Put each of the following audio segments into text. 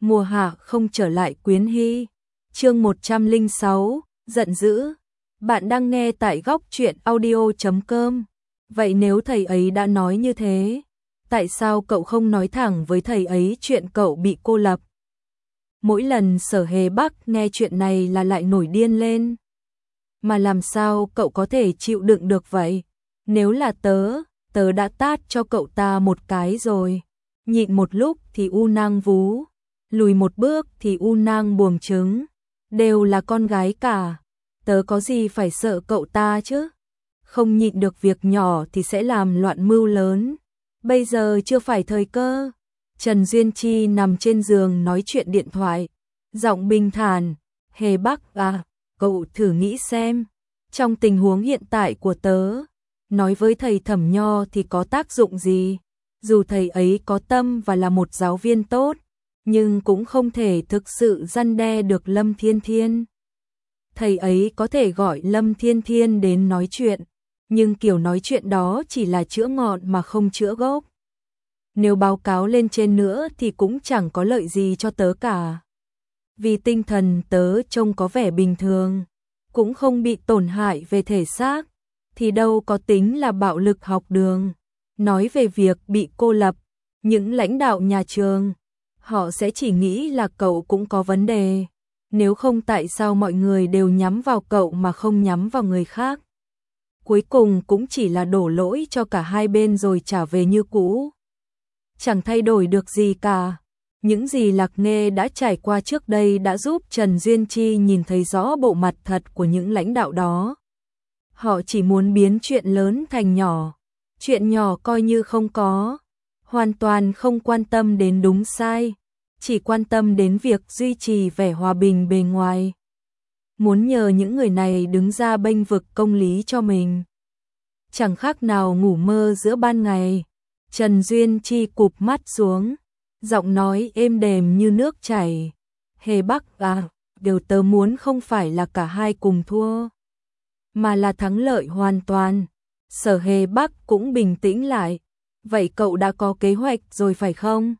mùa hạ không trở lại Quyến Hy. Chương 106, giận dữ. Bạn đang nghe tại góc truyện audio.com. Vậy nếu thầy ấy đã nói như thế, tại sao cậu không nói thẳng với thầy ấy chuyện cậu bị cô lập? Mỗi lần Sở Hề Bắc nghe chuyện này là lại nổi điên lên. Mà làm sao cậu có thể chịu đựng được vậy? Nếu là tớ đã tát cho cậu ta một cái rồi. Nhịn một lúc thì u nang vú, lùi một bước thì u nang buồng trứng. Đều là con gái cả, tớ có gì phải sợ cậu ta chứ? Không nhịn được việc nhỏ thì sẽ làm loạn mưu lớn. Bây giờ chưa phải thời cơ. Trần Duyên Chi nằm trên giường nói chuyện điện thoại, giọng bình thản, Hề Bắc à, cậu thử nghĩ xem, trong tình huống hiện tại của tớ, nói với thầy Thẩm Nho thì có tác dụng gì? Dù thầy ấy có tâm và là một giáo viên tốt, nhưng cũng không thể thực sự răn đe được Lâm Thiên Thiên. Thầy ấy có thể gọi Lâm Thiên Thiên đến nói chuyện, nhưng kiểu nói chuyện đó chỉ là chữa ngọn mà không chữa gốc. Nếu báo cáo lên trên nữa thì cũng chẳng có lợi gì cho tớ cả. Vì tinh thần tớ trông có vẻ bình thường, cũng không bị tổn hại về thể xác, thì đâu có tính là bạo lực học đường. Nói về việc bị cô lập, những lãnh đạo nhà trường, họ sẽ chỉ nghĩ là cậu cũng có vấn đề. Nếu không tại sao mọi người đều nhắm vào cậu mà không nhắm vào người khác? Cuối cùng cũng chỉ là đổ lỗi cho cả hai bên rồi trả về như cũ. Chẳng thay đổi được gì cả. Những gì Lạc Nghê đã trải qua trước đây đã giúp Trần Duyên Chi nhìn thấy rõ bộ mặt thật của những lãnh đạo đó. Họ chỉ muốn biến chuyện lớn thành nhỏ, chuyện nhỏ coi như không có, hoàn toàn không quan tâm đến đúng sai, chỉ quan tâm đến việc duy trì vẻ hòa bình bề ngoài. Muốn nhờ những người này đứng ra bênh vực công lý cho mình. Chẳng khác nào ngủ mơ giữa ban ngày. Trần Duyên Chi cụp mắt xuống, giọng nói êm đềm như nước chảy. Hề Bắc à, điều tớ muốn không phải là cả hai cùng thua, mà là thắng lợi hoàn toàn. Sở Hề Bắc cũng bình tĩnh lại. Vậy cậu đã có kế hoạch rồi phải không?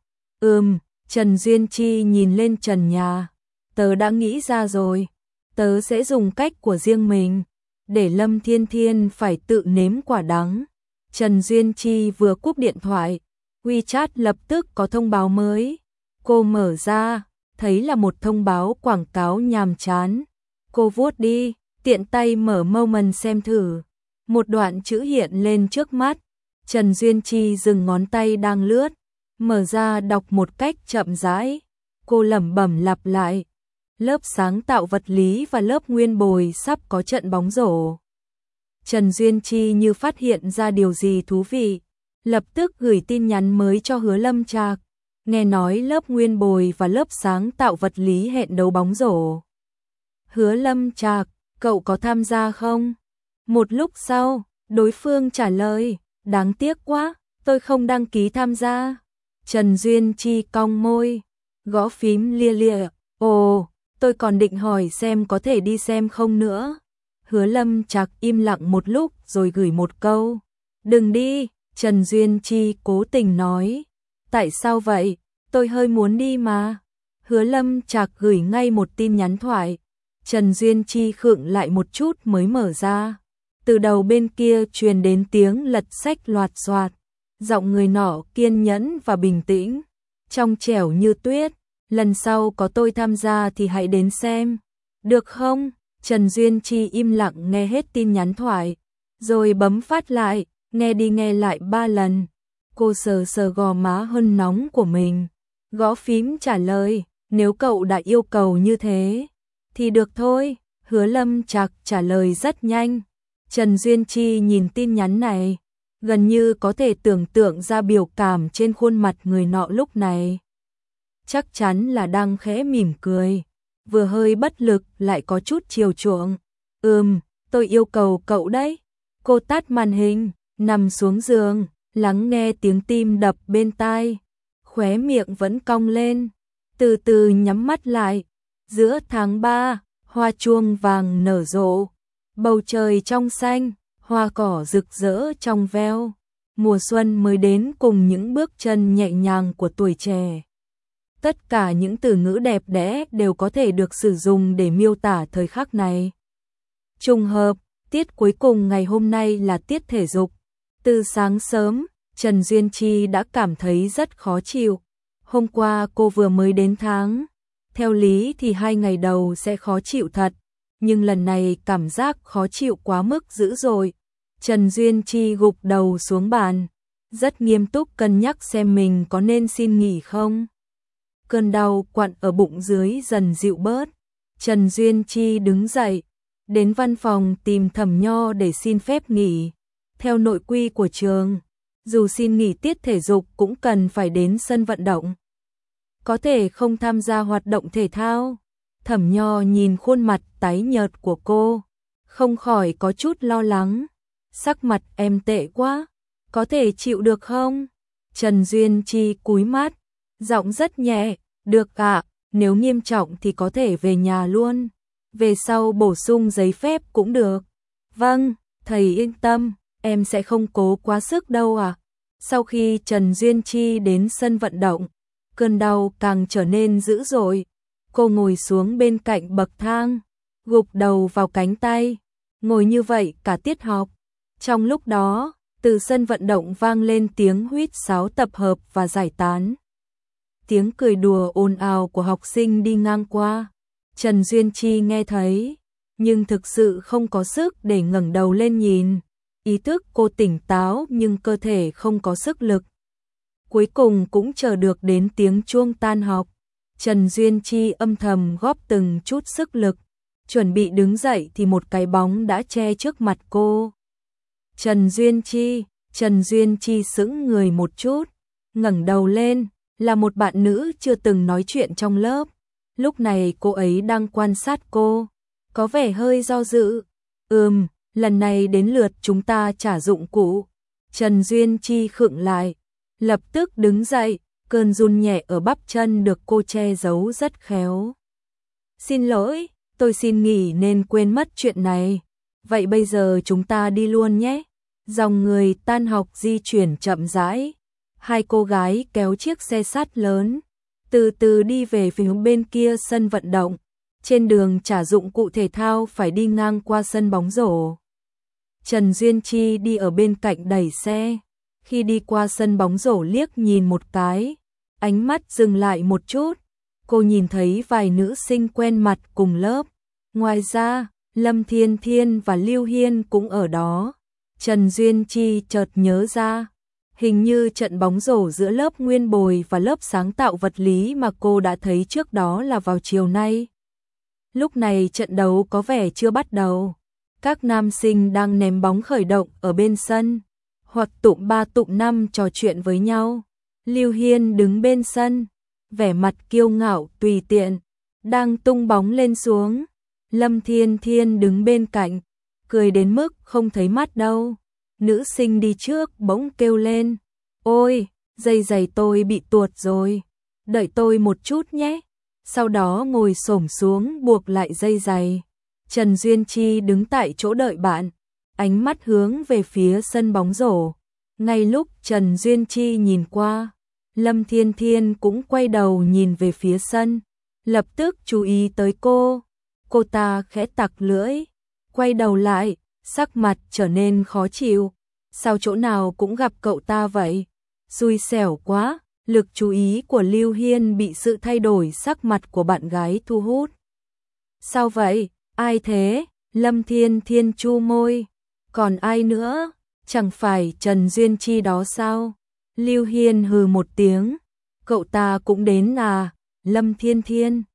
Trần Duyên Chi nhìn lên trần nhà. Tớ đã nghĩ ra rồi. Tớ sẽ dùng cách của riêng mình, để Lâm Thiên Thiên phải tự nếm quả đắng. Trần Duyên Chi vừa cúp điện thoại, WeChat lập tức có thông báo mới. Cô mở ra, thấy là một thông báo quảng cáo nhàm chán. Cô vuốt đi, tiện tay mở Moment xem thử. Một đoạn chữ hiện lên trước mắt. Trần Duyên Chi dừng ngón tay đang lướt, mở ra đọc một cách chậm rãi. Cô lẩm bẩm lặp lại. Lớp sáng tạo vật lý và lớp nguyên bồi sắp có trận bóng rổ. Trần Duyên Chi như phát hiện ra điều gì thú vị, lập tức gửi tin nhắn mới cho Hứa Lâm Trạc. Nghe nói lớp nguyên bồi và lớp sáng tạo vật lý hẹn đấu bóng rổ. Hứa Lâm Trạc, cậu có tham gia không? Một lúc sau, đối phương trả lời, đáng tiếc quá, tôi không đăng ký tham gia. Trần Duyên Chi cong môi, gõ phím lia lịa, ồ, tôi còn định hỏi xem có thể đi xem không nữa. Hứa Lâm Trạc im lặng một lúc rồi gửi một câu, đừng đi. Trần Duyên Chi cố tình nói, tại sao vậy, tôi hơi muốn đi mà. Hứa Lâm Trạc gửi ngay một tin nhắn thoại. Trần Duyên Chi khựng lại một chút mới mở ra. Từ đầu bên kia truyền đến tiếng lật sách loạt xoạt. Giọng người nọ kiên nhẫn và bình tĩnh, trong trẻo như tuyết. Lần sau có tôi tham gia thì hãy đến xem, được không? Trần Duyên Chi im lặng nghe hết tin nhắn thoại, rồi bấm phát lại, nghe đi nghe lại 3 lần. Cô sờ sờ gò má hơn nóng của mình, gõ phím trả lời, nếu cậu đã yêu cầu như thế, thì được thôi. Hứa Lâm Trạc trả lời rất nhanh. Trần Duyên Chi nhìn tin nhắn này, gần như có thể tưởng tượng ra biểu cảm trên khuôn mặt người nọ lúc này. Chắc chắn là đang khẽ mỉm cười, vừa hơi bất lực lại có chút chiều chuộng. Tôi yêu cầu cậu đấy. Cô tắt màn hình, nằm xuống giường, lắng nghe tiếng tim đập bên tai. Khóe miệng vẫn cong lên, từ từ nhắm mắt lại. Giữa tháng 3, hoa chuông vàng nở rộ, bầu trời trong xanh, hoa cỏ rực rỡ trong veo. Mùa xuân mới đến cùng những bước chân nhẹ nhàng của tuổi trẻ. Tất cả những từ ngữ đẹp đẽ đều có thể được sử dụng để miêu tả thời khắc này. Trùng hợp, tiết cuối cùng ngày hôm nay là tiết thể dục. Từ sáng sớm, Trần Duyên Chi đã cảm thấy rất khó chịu. Hôm qua cô vừa mới đến tháng. Theo lý thì 2 ngày đầu sẽ khó chịu thật. Nhưng lần này cảm giác khó chịu quá mức dữ dội. Trần Duyên Chi gục đầu xuống bàn. Rất nghiêm túc cân nhắc xem mình có nên xin nghỉ không. Cơn đau quặn ở bụng dưới dần dịu bớt. Trần Duyên Chi đứng dậy. Đến văn phòng tìm Thẩm Nho để xin phép nghỉ. Theo nội quy của trường, dù xin nghỉ tiết thể dục cũng cần phải đến sân vận động. Có thể không tham gia hoạt động thể thao. Thẩm Nho nhìn khuôn mặt tái nhợt của cô, không khỏi có chút lo lắng. Sắc mặt em tệ quá, có thể chịu được không? Trần Duyên Chi cúi mắt, giọng rất nhẹ, được ạ, nếu nghiêm trọng thì có thể về nhà luôn. Về sau bổ sung giấy phép cũng được. Vâng, thầy yên tâm, em sẽ không cố quá sức đâu ạ. Sau khi Trần Duyên Chi đến sân vận động, cơn đau càng trở nên dữ dội. Cô ngồi xuống bên cạnh bậc thang, gục đầu vào cánh tay, ngồi như vậy cả tiết học. Trong lúc đó, từ sân vận động vang lên tiếng huýt sáo tập hợp và giải tán. Tiếng cười đùa ồn ào của học sinh đi ngang qua. Trần Duyên Chi nghe thấy, nhưng thực sự không có sức để ngẩng đầu lên nhìn. Ý thức cô tỉnh táo nhưng cơ thể không có sức lực. Cuối cùng cũng chờ được đến tiếng chuông tan học. Trần Duyên Chi âm thầm góp từng chút sức lực, chuẩn bị đứng dậy thì một cái bóng đã che trước mặt cô. Trần Duyên Chi sững người một chút, ngẩng đầu lên, là một bạn nữ chưa từng nói chuyện trong lớp. Lúc này cô ấy đang quan sát cô, có vẻ hơi do dự. Lần này đến lượt chúng ta trả dụng cụ. Trần Duyên Chi khựng lại, lập tức đứng dậy, cơn run nhẹ ở bắp chân được cô che giấu rất khéo. Xin lỗi, tôi xin nghỉ nên quên mất chuyện này. Vậy bây giờ chúng ta đi luôn nhé. Dòng người tan học di chuyển chậm rãi. Hai cô gái kéo chiếc xe sắt lớn, từ từ đi về phía bên kia sân vận động. Trên đường trả dụng cụ thể thao phải đi ngang qua sân bóng rổ. Trần Duyên Chi đi ở bên cạnh đẩy xe. Khi đi qua sân bóng rổ liếc nhìn một cái, ánh mắt dừng lại một chút. Cô nhìn thấy vài nữ sinh quen mặt cùng lớp. Ngoài ra, Lâm Thiên Thiên và Lưu Hiên cũng ở đó. Trần Duyên Chi chợt nhớ ra, hình như trận bóng rổ giữa lớp Nguyên Bồi và lớp sáng tạo vật lý mà cô đã thấy trước đó là vào chiều nay. Lúc này trận đấu có vẻ chưa bắt đầu. Các nam sinh đang ném bóng khởi động ở bên sân, hoặc tụm 3 tụm 5 trò chuyện với nhau. Lưu Hiên đứng bên sân, vẻ mặt kiêu ngạo tùy tiện, đang tung bóng lên xuống. Lâm Thiên Thiên đứng bên cạnh, cười đến mức không thấy mắt đâu. Nữ sinh đi trước bỗng kêu lên, ôi, dây giày tôi bị tuột rồi, đợi tôi một chút nhé. Sau đó ngồi xổm xuống buộc lại dây giày. Trần Duyên Chi đứng tại chỗ đợi bạn, ánh mắt hướng về phía sân bóng rổ. Ngay lúc Trần Duyên Chi nhìn qua, Lâm Thiên Thiên cũng quay đầu nhìn về phía sân, lập tức chú ý tới cô. Cô ta khẽ tặc lưỡi, quay đầu lại, sắc mặt trở nên khó chịu. Sao chỗ nào cũng gặp cậu ta vậy? Xui xẻo quá. Lực chú ý của Lưu Hiên bị sự thay đổi sắc mặt của bạn gái thu hút. Sao vậy? Ai thế? Lâm Thiên Thiên chu môi. Còn ai nữa? Chẳng phải Trần Duyên Chi đó sao? Lưu Hiên hừ một tiếng. Cậu ta cũng đến à? Lâm Thiên Thiên.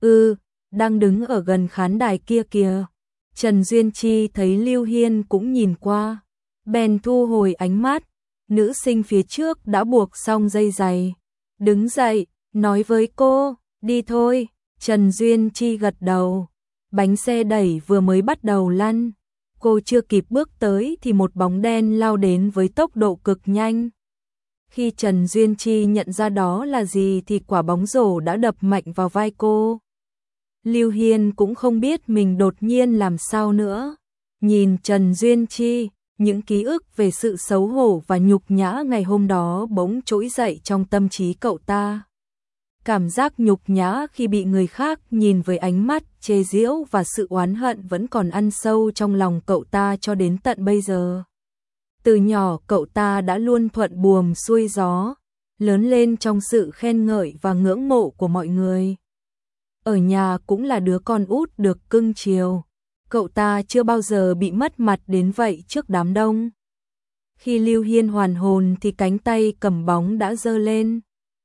Đang đứng ở gần khán đài kia kìa. Trần Duyên Chi thấy Lưu Hiên cũng nhìn qua, bèn thu hồi ánh mắt. Nữ sinh phía trước đã buộc xong dây giày, đứng dậy, nói với cô, đi thôi. Trần Duyên Chi gật đầu. Bánh xe đẩy vừa mới bắt đầu lăn, cô chưa kịp bước tới thì một bóng đen lao đến với tốc độ cực nhanh. Khi Trần Duyên Chi nhận ra đó là gì thì quả bóng rổ đã đập mạnh vào vai cô. Lưu Hiên cũng không biết mình đột nhiên làm sao nữa. Nhìn Trần Duyên Chi, những ký ức về sự xấu hổ và nhục nhã ngày hôm đó bỗng trỗi dậy trong tâm trí cậu ta. Cảm giác nhục nhã khi bị người khác nhìn với ánh mắt chê giễu và sự oán hận vẫn còn ăn sâu trong lòng cậu ta cho đến tận bây giờ. Từ nhỏ cậu ta đã luôn thuận buồm xuôi gió, lớn lên trong sự khen ngợi và ngưỡng mộ của mọi người. Ở nhà cũng là đứa con út được cưng chiều. Cậu ta chưa bao giờ bị mất mặt đến vậy trước đám đông. Khi Lưu Hiên hoàn hồn thì cánh tay cầm bóng đã giơ lên.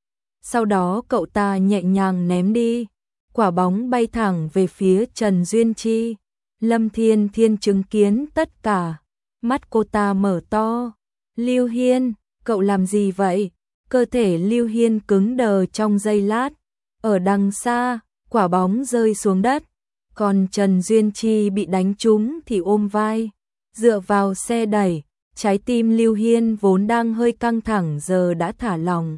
Sau đó cậu ta nhẹ nhàng ném đi. Quả bóng bay thẳng về phía Trần Duyên Chi. Lâm Thiên Thiên chứng kiến tất cả. Mắt cô ta mở to. Lưu Hiên, cậu làm gì vậy? Cơ thể Lưu Hiên cứng đờ trong giây lát. Ở đằng xa, quả bóng rơi xuống đất. Còn Trần Duyên Chi bị đánh trúng thì ôm vai. Dựa vào xe đẩy. Trái tim Lưu Hiên vốn đang hơi căng thẳng giờ đã thả lỏng.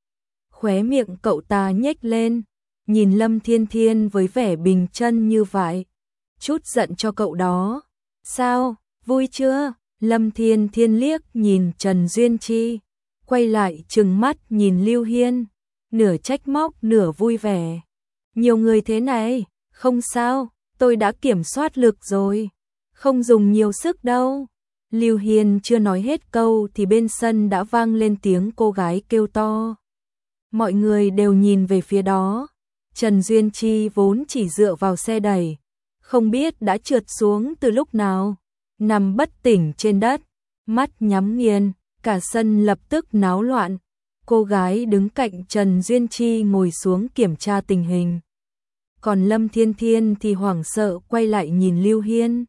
Khóe miệng cậu ta nhếch lên. Nhìn Lâm Thiên Thiên với vẻ bình chân như vậy. Chút giận cho cậu đó. Sao, vui chưa? Lâm Thiên Thiên liếc nhìn Trần Duyên Chi. Quay lại trừng mắt nhìn Lưu Hiên. Nửa trách móc nửa vui vẻ. Nhiều người thế này, không sao, tôi đã kiểm soát lực rồi. Không dùng nhiều sức đâu. Lưu Hiên chưa nói hết câu thì bên sân đã vang lên tiếng cô gái kêu to. Mọi người đều nhìn về phía đó. Trần Duyên Chi vốn chỉ dựa vào xe đẩy, không biết đã trượt xuống từ lúc nào, nằm bất tỉnh trên đất, mắt nhắm nghiền, cả sân lập tức náo loạn. Cô gái đứng cạnh Trần Duyên Chi ngồi xuống kiểm tra tình hình. Còn Lâm Thiên Thiên thì hoảng sợ quay lại nhìn Lưu Hiên.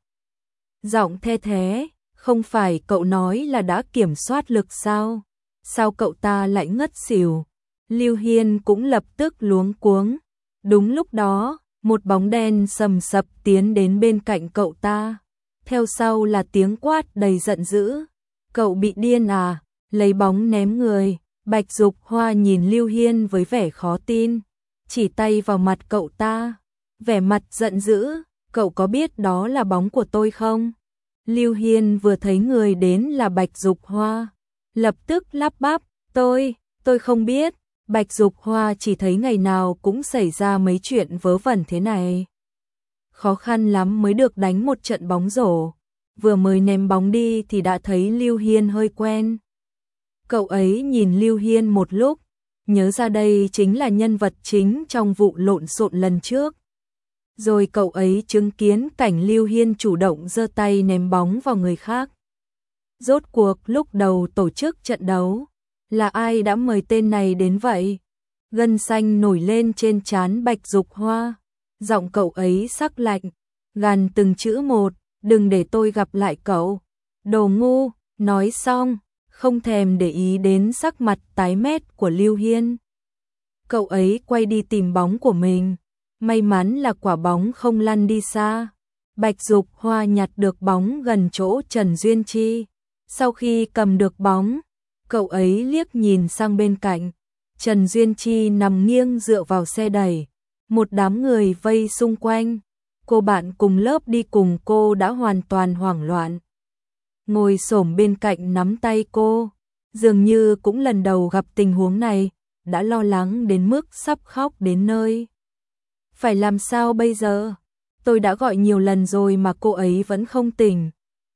Giọng the thế, không phải cậu nói là đã kiểm soát lực sao? Sao cậu ta lại ngất xỉu? Lưu Hiên cũng lập tức luống cuống. Đúng lúc đó, một bóng đen sầm sập tiến đến bên cạnh cậu ta. Theo sau là tiếng quát đầy giận dữ. Cậu bị điên à? Lấy bóng ném người. Bạch Dục Hoa nhìn Lưu Hiên với vẻ khó tin. Chỉ tay vào mặt cậu ta. Vẻ mặt giận dữ. Cậu có biết đó là bóng của tôi không? Lưu Hiên vừa thấy người đến là Bạch Dục Hoa. Lập tức lắp bắp. Tôi không biết. Bạch Dục Hoa chỉ thấy ngày nào cũng xảy ra mấy chuyện vớ vẩn thế này. Khó khăn lắm mới được đánh một trận bóng rổ. Vừa mới ném bóng đi thì đã thấy Lưu Hiên hơi quen. Cậu ấy nhìn Lưu Hiên một lúc, nhớ ra đây chính là nhân vật chính trong vụ lộn xộn lần trước. Rồi cậu ấy chứng kiến cảnh Lưu Hiên chủ động giơ tay ném bóng vào người khác. Rốt cuộc lúc đầu tổ chức trận đấu, là ai đã mời tên này đến vậy? Gân xanh nổi lên trên trán Bạch Dục Hoa. Giọng cậu ấy sắc lạnh, gàn từng chữ một, đừng để tôi gặp lại cậu. Đồ ngu, nói xong, không thèm để ý đến sắc mặt tái mét của Lưu Hiên. Cậu ấy quay đi tìm bóng của mình. May mắn là quả bóng không lăn đi xa. Bạch Dục Hoa nhặt được bóng gần chỗ Trần Duyên Chi. Sau khi cầm được bóng, cậu ấy liếc nhìn sang bên cạnh. Trần Duyên Chi nằm nghiêng dựa vào xe đẩy. Một đám người vây xung quanh. Cô bạn cùng lớp đi cùng cô đã hoàn toàn hoảng loạn. Ngồi xổm bên cạnh nắm tay cô. Dường như cũng lần đầu gặp tình huống này. Đã lo lắng đến mức sắp khóc đến nơi. Phải làm sao bây giờ? Tôi đã gọi nhiều lần rồi mà cô ấy vẫn không tỉnh.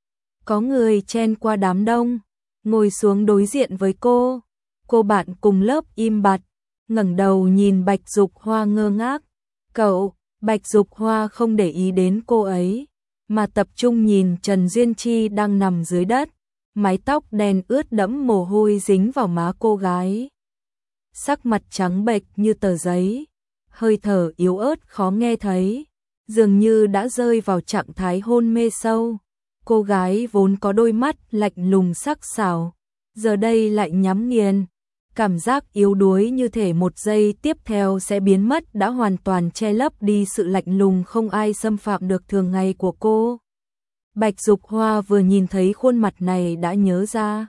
Có người chen qua đám đông, ngồi xuống đối diện với cô. Cô bạn cùng lớp im bặt, ngẩng đầu nhìn Bạch Dục Hoa ngơ ngác. Cậu, Bạch Dục Hoa không để ý đến cô ấy, mà tập trung nhìn Trần Duyên Chi đang nằm dưới đất. Mái tóc đen ướt đẫm mồ hôi dính vào má cô gái. Sắc mặt trắng bệch như tờ giấy, hơi thở yếu ớt khó nghe thấy, dường như đã rơi vào trạng thái hôn mê sâu. Cô gái vốn có đôi mắt lạnh lùng sắc sảo, giờ đây lại nhắm nghiền. Cảm giác yếu đuối như thể một giây tiếp theo sẽ biến mất đã hoàn toàn che lấp đi sự lạnh lùng không ai xâm phạm được thường ngày của cô. Bạch Dục Hoa vừa nhìn thấy khuôn mặt này đã nhớ ra.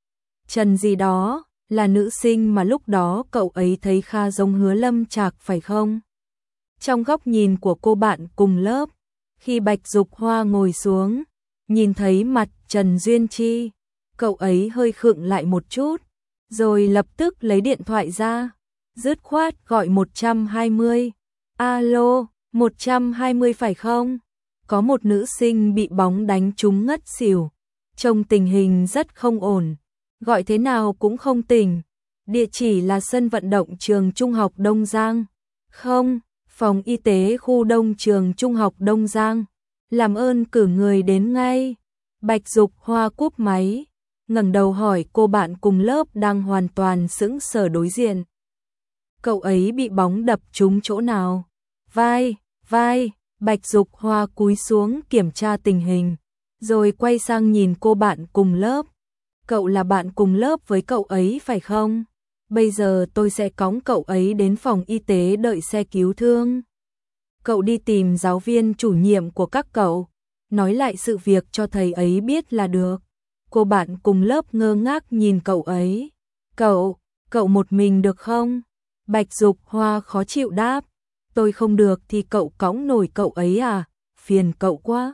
Trần gì đó, là nữ sinh mà lúc đó cậu ấy thấy khá giống Hứa Lâm Trạc phải không? Trong góc nhìn của cô bạn cùng lớp, khi Bạch Dục Hoa ngồi xuống, nhìn thấy mặt Trần Duyên Chi, cậu ấy hơi khựng lại một chút, rồi lập tức lấy điện thoại ra. dứt khoát gọi 120. Alo, 120 phải không? Có một nữ sinh bị bóng đánh trúng ngất xỉu. Trông tình hình rất không ổn. Gọi thế nào cũng không tỉnh. Địa chỉ là sân vận động trường Trung học Đông Giang. Không, phòng y tế khu đông trường Trung học Đông Giang. Làm ơn cử người đến ngay. Bạch Dục Hoa cúp máy, ngẩng đầu hỏi cô bạn cùng lớp đang hoàn toàn sững sờ đối diện. Cậu ấy bị bóng đập trúng chỗ nào? Vai, vai. Bạch Dục Hoa cúi xuống kiểm tra tình hình, rồi quay sang nhìn cô bạn cùng lớp. Cậu là bạn cùng lớp với cậu ấy phải không? Bây giờ tôi sẽ cõng cậu ấy đến phòng y tế đợi xe cứu thương. Cậu đi tìm giáo viên chủ nhiệm của các cậu, nói lại sự việc cho thầy ấy biết là được. Cô bạn cùng lớp ngơ ngác nhìn cậu ấy. Cậu một mình được không? Bạch Dục Hoa khó chịu đáp. Tôi không được thì cậu cõng nổi cậu ấy à? Phiền cậu quá.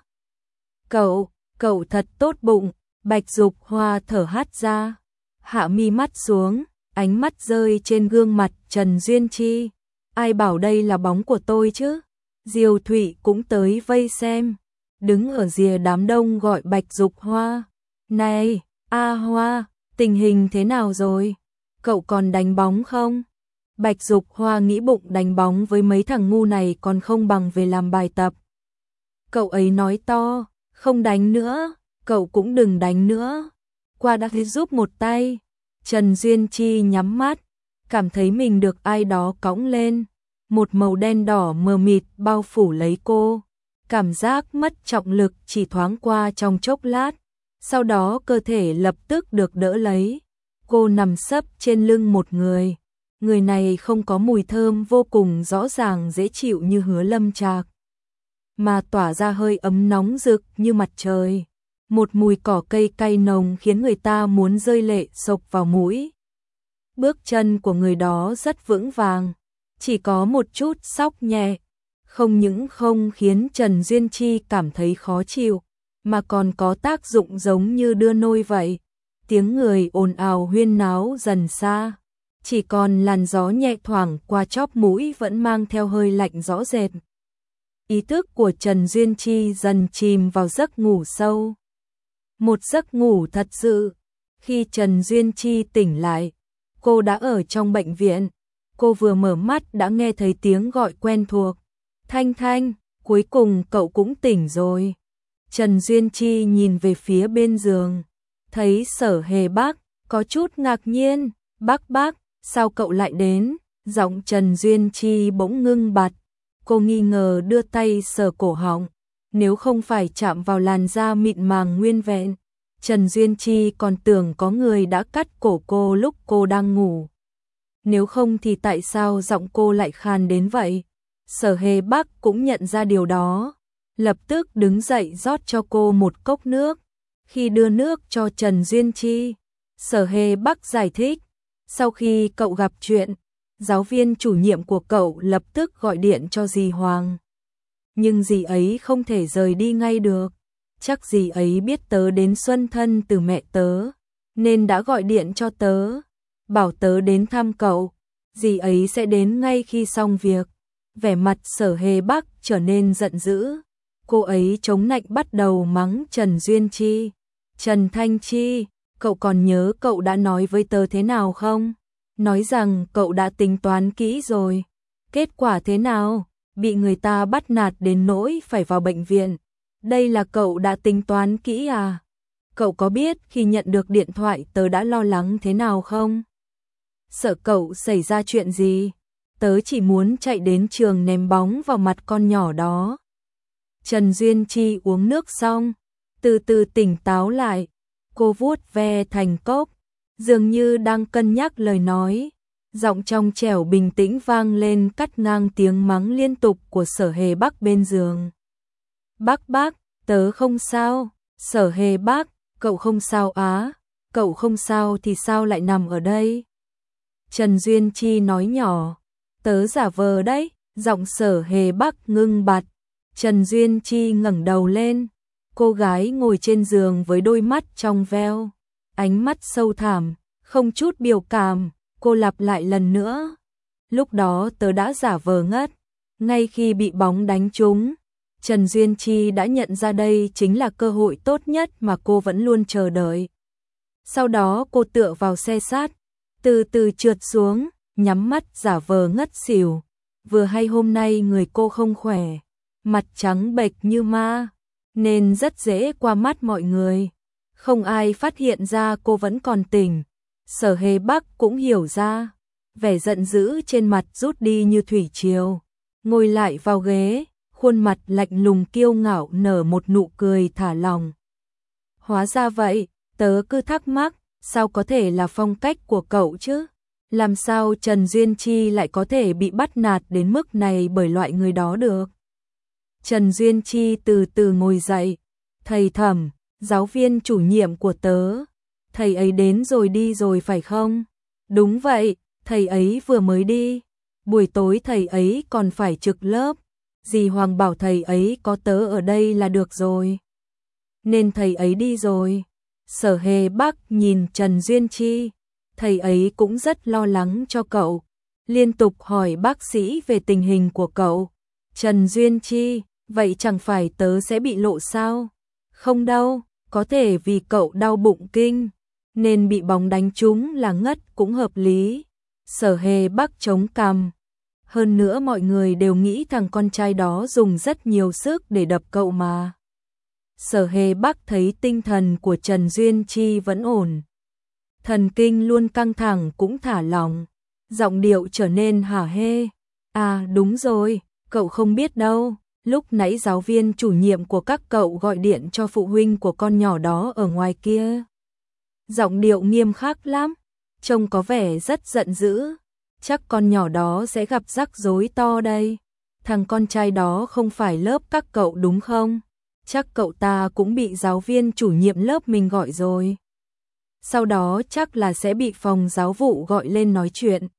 Cậu thật tốt bụng. Bạch Dục Hoa thở hắt ra, hạ mi mắt xuống, ánh mắt rơi trên gương mặt Trần Duyên Chi. Ai bảo đây là bóng của tôi chứ? Diều Thụy cũng tới vây xem, đứng ở rìa đám đông gọi Bạch Dục Hoa. Này, A Hoa, tình hình thế nào rồi? Cậu còn đánh bóng không? Bạch Dục Hoa nghĩ bụng đánh bóng với mấy thằng ngu này còn không bằng về làm bài tập. Cậu ấy nói to, không đánh nữa, cậu cũng đừng đánh nữa. Qua đã giúp một tay. Trần Duyên Chi nhắm mắt, cảm thấy mình được ai đó cõng lên. Một màu đen đỏ mờ mịt bao phủ lấy cô. Cảm giác mất trọng lực chỉ thoáng qua trong chốc lát. Sau đó cơ thể lập tức được đỡ lấy. Cô nằm sấp trên lưng một người. Người này không có mùi thơm vô cùng rõ ràng dễ chịu như Hứa Lâm Trạc, mà tỏa ra hơi ấm nóng rực như mặt trời. Một mùi cỏ cây cay nồng khiến người ta muốn rơi lệ xộc vào mũi. Bước chân của người đó rất vững vàng, chỉ có một chút xóc nhẹ. Không những không khiến Trần Duyên Chi cảm thấy khó chịu, mà còn có tác dụng giống như đưa nôi vậy. Tiếng người ồn ào huyên náo dần xa. Chỉ còn làn gió nhẹ thoảng qua chóp mũi vẫn mang theo hơi lạnh rõ rệt. Ý thức của Trần Duyên Chi dần chìm vào giấc ngủ sâu. Một giấc ngủ thật sự. Khi Trần Duyên Chi tỉnh lại, cô đã ở trong bệnh viện. Cô vừa mở mắt đã nghe thấy tiếng gọi quen thuộc. Thanh Thanh, cuối cùng cậu cũng tỉnh rồi. Trần Duyên Chi nhìn về phía bên giường, thấy Sở Hề Bác, có chút ngạc nhiên. Bác, sao cậu lại đến? Giọng Trần Duyên Chi bỗng ngưng bặt. Cô nghi ngờ đưa tay sờ cổ họng. Nếu không phải chạm vào làn da mịn màng nguyên vẹn, Trần Duyên Chi còn tưởng có người đã cắt cổ cô lúc cô đang ngủ. Nếu không thì tại sao giọng cô lại khàn đến vậy? Sở Hề Bác cũng nhận ra điều đó, lập tức đứng dậy rót cho cô một cốc nước. Khi đưa nước cho Trần Duyên Chi, Sở Hề Bác giải thích, sau khi cậu gặp chuyện, giáo viên chủ nhiệm của cậu lập tức gọi điện cho dì Hoàng. Nhưng dì ấy không thể rời đi ngay được. Chắc dì ấy biết tớ đến Xuân Thân từ mẹ tớ, nên đã gọi điện cho tớ, bảo tớ đến thăm cậu. Dì ấy sẽ đến ngay khi xong việc. Vẻ mặt Sở Hề Bác trở nên giận dữ. Cô ấy chống nạnh bắt đầu mắng Trần Duyên Chi. Trần Thanh Chi, cậu còn nhớ cậu đã nói với tớ thế nào không? Nói rằng cậu đã tính toán kỹ rồi. Kết quả thế nào? Bị người ta bắt nạt đến nỗi phải vào bệnh viện. Đây là cậu đã tính toán kỹ à? Cậu có biết khi nhận được điện thoại tớ đã lo lắng thế nào không? Sợ cậu xảy ra chuyện gì? Tớ chỉ muốn chạy đến trường ném bóng vào mặt con nhỏ đó. Trần Duyên Chi uống nước xong, từ từ tỉnh táo lại. Cô vuốt ve thành cốc, dường như đang cân nhắc lời nói. Giọng trong trẻo bình tĩnh vang lên cắt ngang tiếng mắng liên tục của Sở Hề Bác bên giường. Bác, tớ không sao. Sở Hề Bác, cậu không sao á? Cậu không sao thì sao lại nằm ở đây? Trần Duyên Chi nói nhỏ, tớ giả vờ đấy. Giọng Sở Hề Bác ngưng bặt. Trần Duyên Chi ngẩng đầu lên. Cô gái ngồi trên giường với đôi mắt trong veo, ánh mắt sâu thẳm, không chút biểu cảm. Cô lặp lại lần nữa, lúc đó tớ đã giả vờ ngất. Ngay khi bị bóng đánh trúng, Trần Duyên Chi đã nhận ra đây chính là cơ hội tốt nhất mà cô vẫn luôn chờ đợi. Sau đó cô tựa vào xe sát, từ từ trượt xuống, nhắm mắt giả vờ ngất xỉu. Vừa hay hôm nay người cô không khỏe, mặt trắng bệch như ma, nên rất dễ qua mắt mọi người. Không ai phát hiện ra cô vẫn còn tỉnh. Sở Hề Bắc cũng hiểu ra, vẻ giận dữ trên mặt rút đi như thủy triều, ngồi lại vào ghế, khuôn mặt lạnh lùng kiêu ngạo nở một nụ cười thả lỏng. Hóa ra vậy, tớ cứ thắc mắc, sao có thể là phong cách của cậu chứ? Làm sao Trần Duyên Chi lại có thể bị bắt nạt đến mức này bởi loại người đó được? Trần Duyên Chi từ từ ngồi dậy, thầy Thẩm, giáo viên chủ nhiệm của tớ. Thầy ấy đến rồi đi rồi phải không? Đúng vậy, thầy ấy vừa mới đi. Buổi tối thầy ấy còn phải trực lớp. Dì Hoàng bảo thầy ấy có tớ ở đây là được rồi. Nên thầy ấy đi rồi. Sở Hề Bắc nhìn Trần Duyên Chi. Thầy ấy cũng rất lo lắng cho cậu. Liên tục hỏi bác sĩ về tình hình của cậu. Trần Duyên Chi, vậy chẳng phải tớ sẽ bị lộ sao? Không đâu, có thể vì cậu đau bụng kinh, nên bị bóng đánh trúng là ngất cũng hợp lý. Sở Hề Bắc chống cằm. Hơn nữa mọi người đều nghĩ thằng con trai đó dùng rất nhiều sức để đập cậu mà. Sở Hề Bắc thấy tinh thần của Trần Duyên Chi vẫn ổn. Thần kinh luôn căng thẳng cũng thả lỏng. Giọng điệu trở nên hả hê. À đúng rồi, cậu không biết đâu. Lúc nãy giáo viên chủ nhiệm của các cậu gọi điện cho phụ huynh của con nhỏ đó ở ngoài kia. Giọng điệu nghiêm khắc lắm, trông có vẻ rất giận dữ. Chắc con nhỏ đó sẽ gặp rắc rối to đây. Thằng con trai đó không phải lớp các cậu đúng không? Chắc cậu ta cũng bị giáo viên chủ nhiệm lớp mình gọi rồi. Sau đó chắc là sẽ bị phòng giáo vụ gọi lên nói chuyện.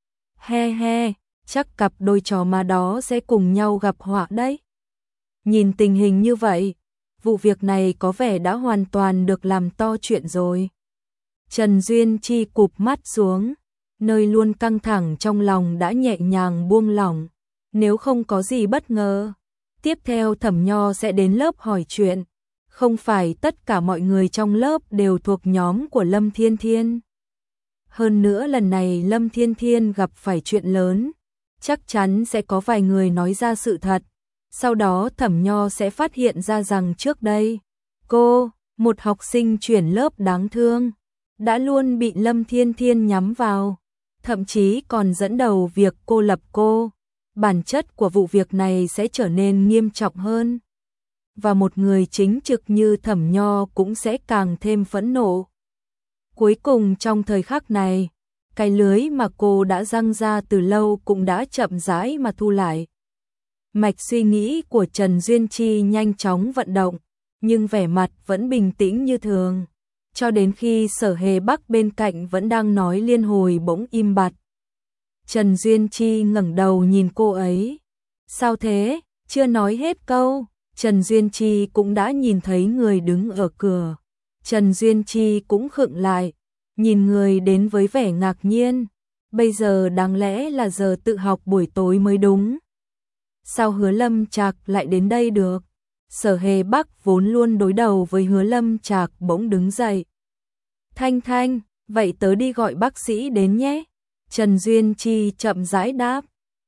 He he, chắc cặp đôi chó má đó sẽ cùng nhau gặp họa đấy. Nhìn tình hình như vậy, vụ việc này có vẻ đã hoàn toàn được làm to chuyện rồi. Trần Duyên Chi cụp mắt xuống, nơi luôn căng thẳng trong lòng đã nhẹ nhàng buông lỏng. Nếu không có gì bất ngờ, tiếp theo Thẩm Nho sẽ đến lớp hỏi chuyện. Không phải tất cả mọi người trong lớp đều thuộc nhóm của Lâm Thiên Thiên. Hơn nữa lần này Lâm Thiên Thiên gặp phải chuyện lớn, chắc chắn sẽ có vài người nói ra sự thật. Sau đó Thẩm Nho sẽ phát hiện ra rằng trước đây, cô, một học sinh chuyển lớp đáng thương, đã luôn bị Lâm Thiên Thiên nhắm vào, thậm chí còn dẫn đầu việc cô lập cô. Bản chất của vụ việc này sẽ trở nên nghiêm trọng hơn. Và một người chính trực như Thẩm Nho cũng sẽ càng thêm phẫn nộ. Cuối cùng trong thời khắc này, cái lưới mà cô đã giăng ra từ lâu cũng đã chậm rãi mà thu lại. Mạch suy nghĩ của Trần Duyên Chi nhanh chóng vận động, nhưng vẻ mặt vẫn bình tĩnh như thường. Cho đến khi Sở Hề Bắc bên cạnh vẫn đang nói liên hồi bỗng im bặt. Trần Duyên Chi ngẩng đầu nhìn cô ấy. Sao thế? Chưa nói hết câu. Trần Duyên Chi cũng đã nhìn thấy người đứng ở cửa. Trần Duyên Chi cũng khựng lại, nhìn người đến với vẻ ngạc nhiên. Bây giờ đáng lẽ là giờ tự học buổi tối mới đúng. Sao Hứa Lâm Trạc lại đến đây được? Sở Hề Bắc vốn luôn đối đầu với Hứa Lâm Trạc bỗng đứng dậy. Thanh Thanh, vậy tớ đi gọi bác sĩ đến nhé. Trần Duyên Chi chậm rãi đáp.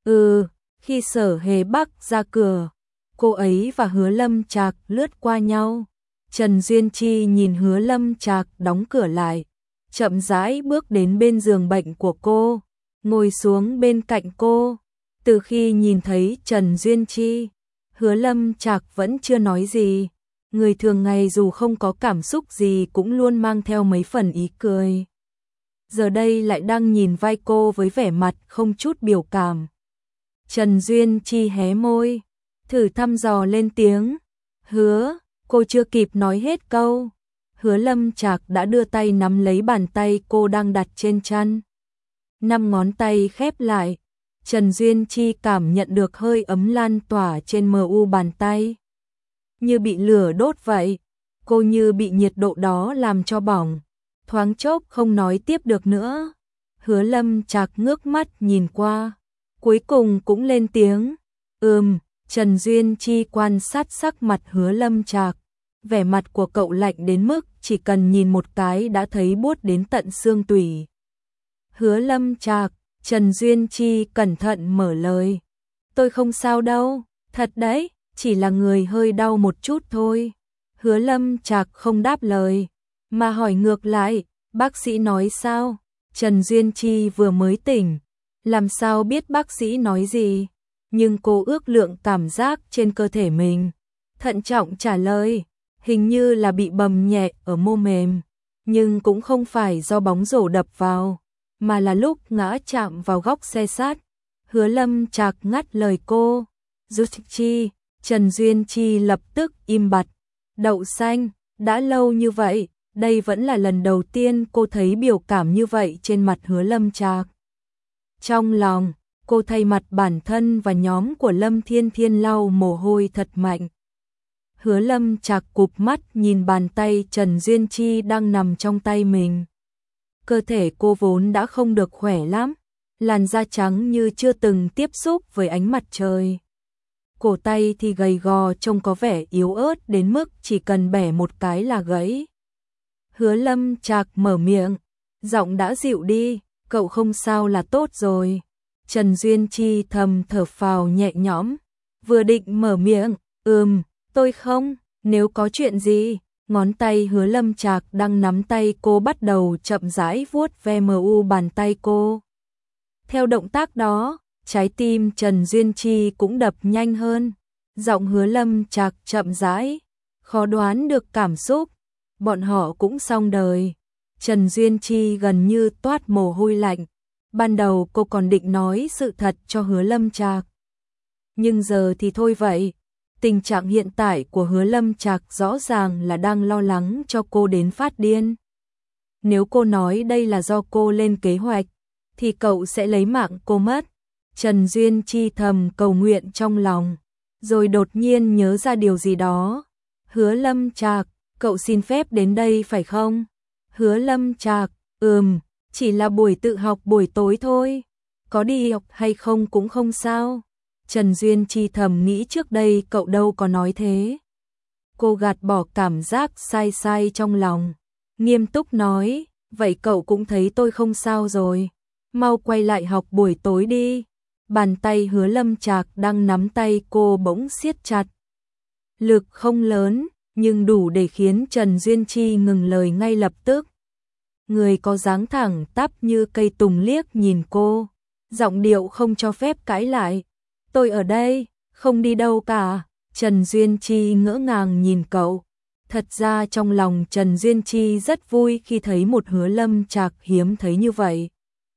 Khi Sở Hề Bắc ra cửa, cô ấy và Hứa Lâm Trạc lướt qua nhau. Trần Duyên Chi nhìn Hứa Lâm Trạc đóng cửa lại, chậm rãi bước đến bên giường bệnh của cô, ngồi xuống bên cạnh cô. Từ khi nhìn thấy Trần Duyên Chi, Hứa Lâm Trạc vẫn chưa nói gì. Người thường ngày dù không có cảm xúc gì cũng luôn mang theo mấy phần ý cười. Giờ đây lại đang nhìn vai cô với vẻ mặt không chút biểu cảm. Trần Duyên Chi hé môi, thử thăm dò lên tiếng. Hứa, cô chưa kịp nói hết câu. Hứa Lâm Trạc đã đưa tay nắm lấy bàn tay cô đang đặt trên chăn. 5 ngón tay khép lại. Trần Duyên Chi cảm nhận được hơi ấm lan tỏa trên mu bàn tay. Như bị lửa đốt vậy. Cô như bị nhiệt độ đó làm cho bỏng. Thoáng chốc không nói tiếp được nữa. Hứa Lâm Trạc ngước mắt nhìn qua, cuối cùng cũng lên tiếng. Trần Duyên Chi quan sát sắc mặt Hứa Lâm Trạc, vẻ mặt của cậu lạnh đến mức chỉ cần nhìn một cái đã thấy buốt đến tận xương tủy. Hứa Lâm Trạc, Trần Duyên Chi cẩn thận mở lời. Tôi không sao đâu, thật đấy, chỉ là người hơi đau một chút thôi. Hứa Lâm Trạc không đáp lời, mà hỏi ngược lại, bác sĩ nói sao? Trần Duyên Chi vừa mới tỉnh, làm sao biết bác sĩ nói gì? Nhưng cô ước lượng cảm giác trên cơ thể mình, thận trọng trả lời, hình như là bị bầm nhẹ ở mô mềm, nhưng cũng không phải do bóng rổ đập vào, mà là lúc ngã chạm vào góc xe sát. Hứa Lâm Trạc ngắt lời cô. Chi, Trần Duyên Chi lập tức im bặt. Đậu xanh, đã lâu như vậy, đây vẫn là lần đầu tiên cô thấy biểu cảm như vậy trên mặt Hứa Lâm Trạc. Trong lòng, cô thay mặt bản thân và nhóm của Lâm Thiên Thiên lau mồ hôi thật mạnh. Hứa Lâm Trạc cụp mắt nhìn bàn tay Trần Duyên Chi đang nằm trong tay mình. Cơ thể cô vốn đã không được khỏe lắm, làn da trắng như chưa từng tiếp xúc với ánh mặt trời. Cổ tay thì gầy gò trông có vẻ yếu ớt đến mức chỉ cần bẻ một cái là gãy. Hứa Lâm Trạc mở miệng, giọng đã dịu đi, cậu không sao là tốt rồi. Trần Duyên Chi thầm thở phào nhẹ nhõm, vừa định mở miệng, tôi không, nếu có chuyện gì. Ngón tay Hứa Lâm Trạc đang nắm tay cô bắt đầu chậm rãi vuốt ve bàn tay cô. Theo động tác đó, trái tim Trần Duyên Chi cũng đập nhanh hơn. Giọng Hứa Lâm Trạc chậm rãi, khó đoán được cảm xúc. Bọn họ cũng xong đời. Trần Duyên Chi gần như toát mồ hôi lạnh. Ban đầu cô còn định nói sự thật cho Hứa Lâm Trạc, nhưng giờ thì thôi vậy. Tình trạng hiện tại của Hứa Lâm Trạc rõ ràng là đang lo lắng cho cô đến phát điên. Nếu cô nói đây là do cô lên kế hoạch, thì cậu sẽ lấy mạng cô mất. Trần Duyên Chi thầm cầu nguyện trong lòng, rồi đột nhiên nhớ ra điều gì đó. Hứa Lâm Trạc, cậu xin phép đến đây phải không? Hứa Lâm Trạc, chỉ là buổi tự học buổi tối thôi. Có đi học hay không cũng không sao. Trần Duyên Chi thầm nghĩ trước đây cậu đâu có nói thế. Cô gạt bỏ cảm giác sai sai trong lòng, nghiêm túc nói, vậy cậu cũng thấy tôi không sao rồi. Mau quay lại học buổi tối đi. Bàn tay Hứa Lâm Trạc đang nắm tay cô bỗng siết chặt. Lực không lớn, nhưng đủ để khiến Trần Duyên Chi ngừng lời ngay lập tức. Người có dáng thẳng tắp như cây tùng liếc nhìn cô, giọng điệu không cho phép cãi lại. Tôi ở đây, không đi đâu cả. Trần Duyên Chi ngỡ ngàng nhìn cậu. Thật ra trong lòng Trần Duyên Chi rất vui khi thấy một Hứa Lâm Trạc hiếm thấy như vậy.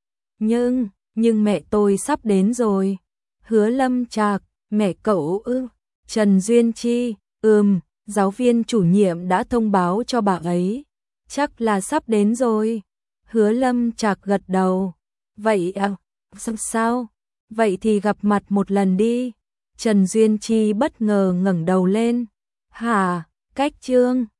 Nhưng mẹ tôi sắp đến rồi. Hứa Lâm Trạc, mẹ cậu ư? Trần Duyên Chi, giáo viên chủ nhiệm đã thông báo cho bà ấy. Chắc là sắp đến rồi. Hứa Lâm Trạc gật đầu. Vậy à? Sao? Vậy thì gặp mặt một lần đi. Trần Duyên Chi bất ngờ ngẩng đầu lên. Hả? Cách chương